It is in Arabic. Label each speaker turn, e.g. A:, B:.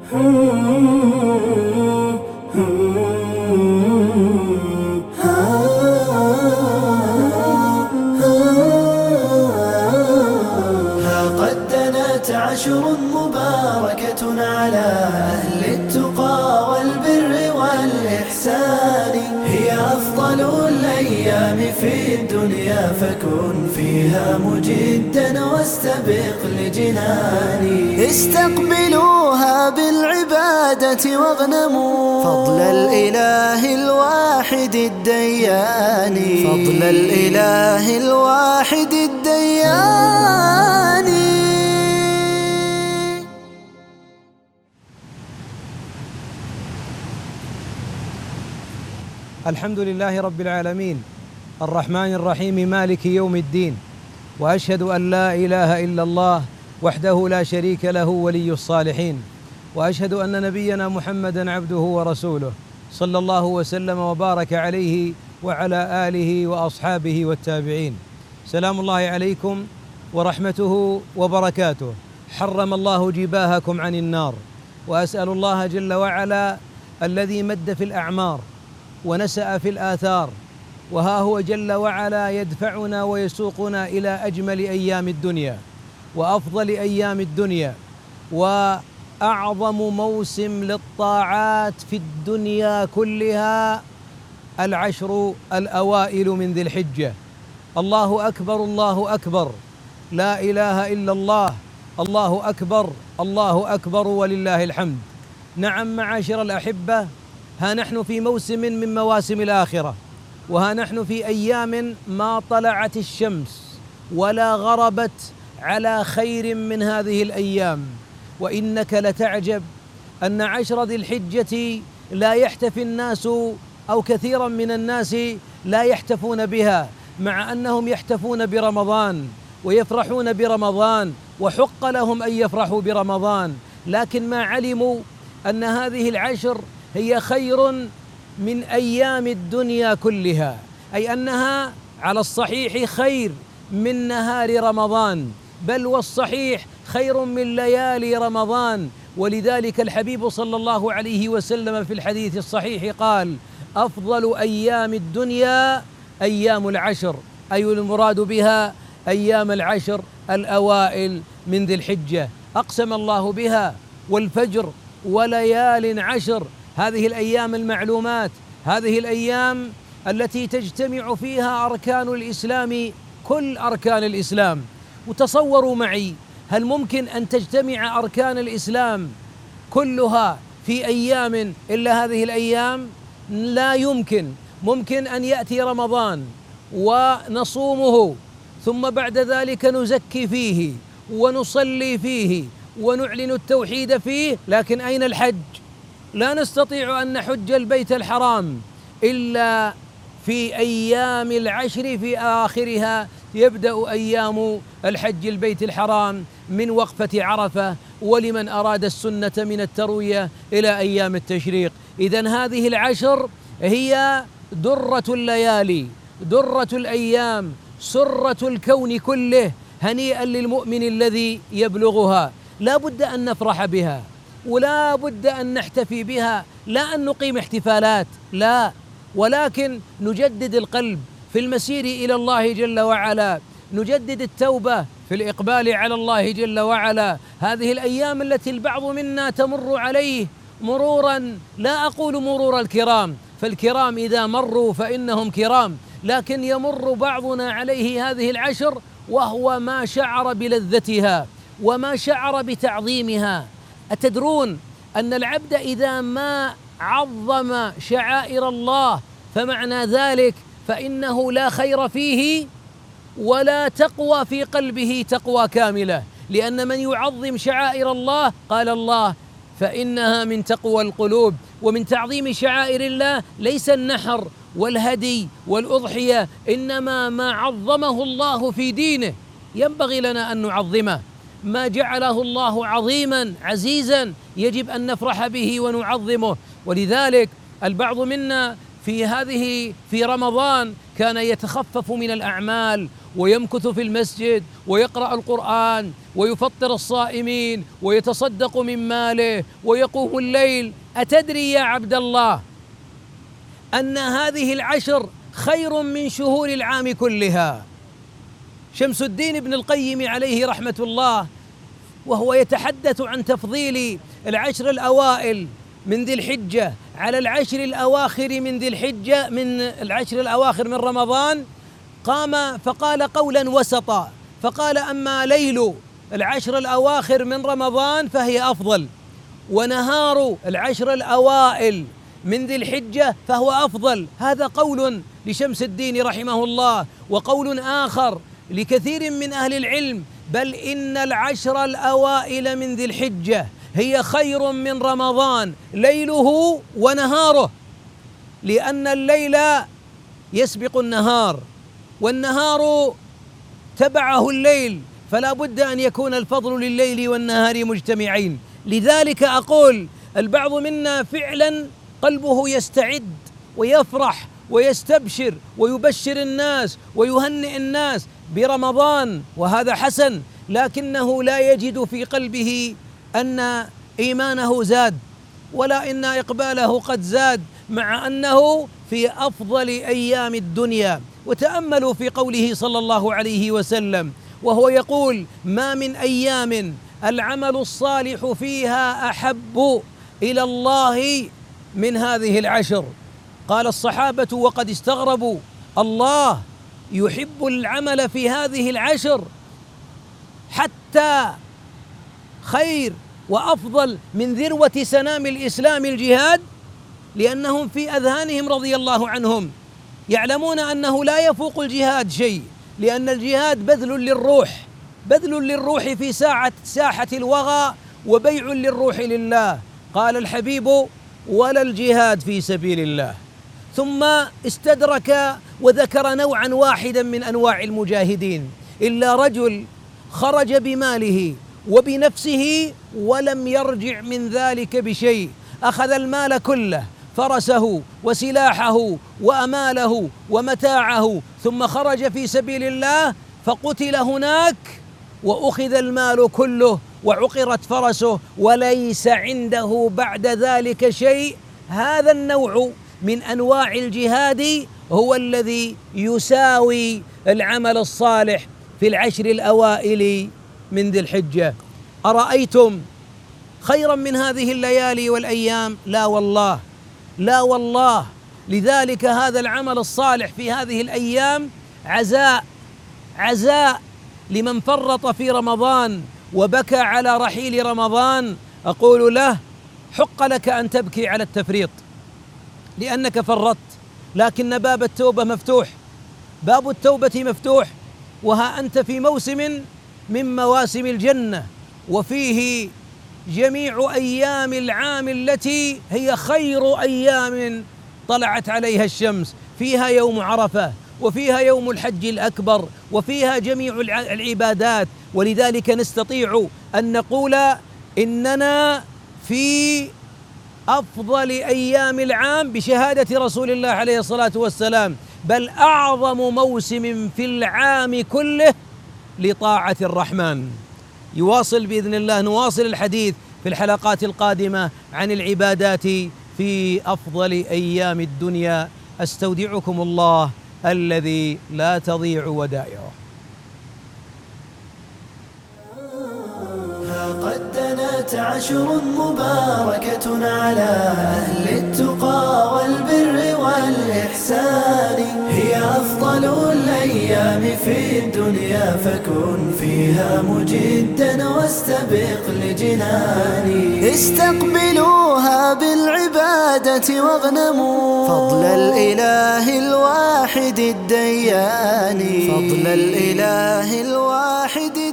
A: قد دنت عشر مباركة على أهل التقى والبر والإحسان، هي أفضل الأيام في الدنيا، فكن فيها مجدا واستبق لجناني. استقبلوها بالعبادة واغنموا فضل الإله الواحد الديان، فضل الإله الواحد الديان.
B: الحمد لله رب العالمين الرحمن الرحيم مالك يوم الدين، وأشهد أن لا إله إلا الله وحده لا شريك له ولي الصالحين، وأشهد أن نبينا محمدًا عبده ورسوله صلى الله وسلم وبارك عليه وعلى آله وأصحابه والتابعين. سلام الله عليكم ورحمته وبركاته. حرم الله جباهكم عن النار، وأسأل الله جل وعلا الذي مد في الأعمار ونسأ في الآثار، وها هو جل وعلا يدفعنا ويسوقنا إلى أجمل أيام الدنيا وأفضل أيام الدنيا وأعظم موسم للطاعات في الدنيا كلها، العشر الأوائل من ذي الحجة. الله أكبر الله أكبر، لا إله إلا الله، الله أكبر الله أكبر ولله الحمد. نعم معاشر الأحبة، ها نحن في موسم من مواسم الآخرة، وها نحن في أيام ما طلعت الشمس ولا غربت على خير من هذه الأيام. وإنك لتعجب أن عشر ذي الحجة لا يحتفي الناس أو كثيرا من الناس لا يحتفون بها، مع أنهم يحتفون برمضان ويفرحون برمضان، وحق لهم أن يفرحوا برمضان، لكن ما علموا أن هذه العشر هي خير من أيام الدنيا كلها، أي أنها على الصحيح خير من نهار رمضان، بل والصحيح خير من ليالي رمضان. ولذلك الحبيب صلى الله عليه وسلم في الحديث الصحيح قال: أفضل أيام الدنيا أيام العشر، أي المراد بها أيام العشر الأوائل من ذي الحجة، أقسم الله بها والفجر وليال عشر. هذه الأيام المعلومات، هذه الأيام التي تجتمع فيها أركان الإسلام، كل أركان الإسلام. وتصوروا معي، هل ممكن أن تجتمع أركان الإسلام كلها في أيام إلا هذه الأيام؟ لا يمكن. ممكن أن يأتي رمضان ونصومه، ثم بعد ذلك نزكي فيه ونصلي فيه ونعلن التوحيد فيه، لكن أين الحج؟ لا نستطيع أن نحج البيت الحرام إلا في أيام العشر، في آخرها يبدأ أيام الحج البيت الحرام من وقفة عرفة، ولمن أراد السنة من التروية إلى أيام التشريق. إذن هذه العشر هي درة الليالي، درة الأيام، سرة الكون كله. هنيئا للمؤمن الذي يبلغها. لا بد أن نفرح بها، ولا بد أن نحتفي بها، لا أن نقيم احتفالات، لا، ولكن نجدد القلب في المسير إلى الله جل وعلا، نجدد التوبة في الإقبال على الله جل وعلا. هذه الأيام التي البعض منا تمر عليه مرورا، لا أقول مرور الكرام، فالكرام إذا مروا فإنهم كرام، لكن يمر بعضنا عليه هذه العشر وهو ما شعر بلذتها وما شعر بتعظيمها. أتدرون أن العبد إذا ما عظم شعائر الله فمعنى ذلك فإنه لا خير فيه ولا تقوى في قلبه تقوى كاملة، لأن من يعظم شعائر الله قال الله فإنها من تقوى القلوب. ومن تعظيم شعائر الله ليس النحر والهدي والأضحية، إنما ما عظمه الله في دينه ينبغي لنا أن نعظمه. ما جعله الله عظيما عزيزا يجب أن نفرح به ونعظمه. ولذلك البعض منا في رمضان كان يتخفف من الأعمال ويمكث في المسجد ويقرأ القرآن ويفطر الصائمين ويتصدق من ماله ويقوم الليل. أتدري يا عبد الله أن هذه العشر خير من شهور العام كلها؟ شمس الدين ابن القيم عليه رحمة الله وهو يتحدث عن تفضيل العشر الأوائل من ذي الحجة على العشر الأواخر من ذي الحجة، من العشر الأواخر من رمضان، قام فقال قولا وسطا، فقال: أما ليل العشر الأواخر من رمضان فهي أفضل، ونهار العشر الأوائل من ذي الحجة فهو أفضل. هذا قول لشمس الدين رحمه الله. وقول آخر لكثير من أهل العلم: بل إن العشر الأوائل من ذي الحجة هي خير من رمضان ليله ونهاره، لأن الليل يسبق النهار والنهار تبعه الليل، فلا بد أن يكون الفضل لليل والنهار مجتمعين. لذلك أقول البعض منا فعلا قلبه يستعد ويفرح ويستبشر ويبشر الناس ويهنئ الناس برمضان، وهذا حسن، لكنه لا يجد في قلبه أن إيمانه زاد ولا إن إقباله قد زاد، مع أنه في أفضل أيام الدنيا. وتأملوا في قوله صلى الله عليه وسلم وهو يقول: ما من أيام العمل الصالح فيها أحب إلى الله من هذه العشر. قال الصحابة وقد استغربوا: الله يحب العمل في هذه العشر حتى خير وأفضل من ذروة سنام الإسلام الجهاد؟ لأنهم في أذهانهم رضي الله عنهم يعلمون أنه لا يفوق الجهاد شيء، لأن الجهاد بذل للروح في ساحة الوغى وبيع للروح لله. قال الحبيب: ولا الجهاد في سبيل الله. ثم استدرك وذكر نوعا واحدا من أنواع المجاهدين: إلا رجل خرج بماله وبنفسه ولم يرجع من ذلك بشيء، أخذ المال كله، فرسه وسلاحه وأماله ومتاعه، ثم خرج في سبيل الله فقتل هناك وأخذ المال كله وعقرت فرسه وليس عنده بعد ذلك شيء. هذا النوع من أنواع الجهاد هو الذي يساوي العمل الصالح في العشر الأوائل من ذي الحجة. أرأيتم خيرا من هذه الليالي والأيام؟ لا والله، لا والله. لذلك هذا العمل الصالح في هذه الأيام عزاء لمن فرط في رمضان وبكى على رحيل رمضان. أقول له: حق لك أن تبكي على التفريط لأنك فرطت، لكن باب التوبة مفتوح، باب التوبة مفتوح، وها أنت في موسم من مواسم الجنة، وفيه جميع أيام العام التي هي خير أيام طلعت عليها الشمس، فيها يوم عرفة وفيها يوم الحج الأكبر وفيها جميع العبادات. ولذلك نستطيع أن نقول إننا في أفضل أيام العام بشهادة رسول الله عليه الصلاة والسلام، بل أعظم موسم في العام كله لطاعة الرحمن. يواصل بإذن الله، نواصل الحديث في الحلقات القادمة عن العبادات في أفضل أيام الدنيا. أستودعكم الله الذي لا تضيع ودائعه.
A: قد دنت عشر مباركة على أهل التقى والبر والإحسان، هي أفضل الأيام في الدنيا، فكن فيها مجدا واستبق لجناني. استقبلوها بالعبادة واغنموا فضل الإله الواحد الديان، فضل الإله الواحد